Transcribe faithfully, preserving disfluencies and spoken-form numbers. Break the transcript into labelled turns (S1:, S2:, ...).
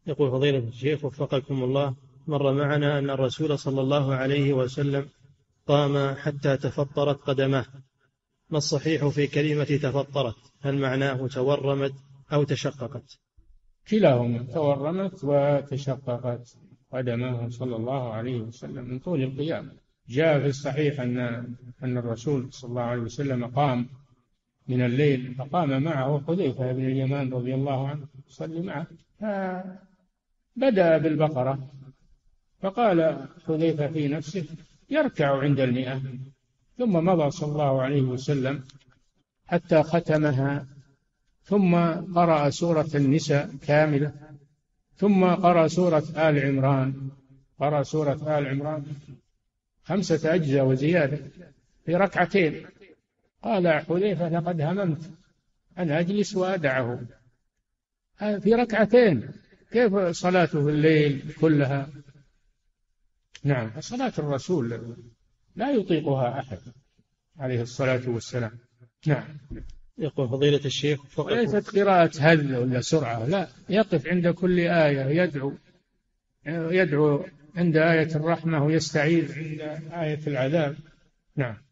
S1: يقول فضيلة الشيخ وفقكم الله، مر معنا أن الرسول صلى الله عليه وسلم قام حتى تفطرت قدماه، ما الصحيح في كلمة تفطرت؟ هل معناه تورمت أو تشققت؟
S2: كلاهما، تورمت وتشققت قدماه صلى الله عليه وسلم من طول القيام. جاء في الصحيح أن أن الرسول صلى الله عليه وسلم قام من الليل، فقام معه حذيفة بن اليمان رضي الله عنه يصلي معه، فبدأ بالبقرة، فقال حذيفة في نفسه يركع عند المئة، ثم مضى صلى الله عليه وسلم حتى ختمها، ثم قرأ سورة النساء كاملة، ثم قرأ سورة آل عمران، قرأ سورة آل عمران خمسة أجزاء وزيادة في ركعتين. قال حذيفة لقد هممت أن أجلس وأدعه في ركعتين، كيف صلاته الليل كلها؟ نعم، صلاة الرسول لا يطيقها أحد عليه الصلاة والسلام. نعم.
S1: يقول فضيلة الشيخ
S2: وليست قراءة هذل ولا سرعة، لا، يقف عند كل آية يدعو يدعو عند آية الرحمة ويستعيذ عند آية العذاب. نعم.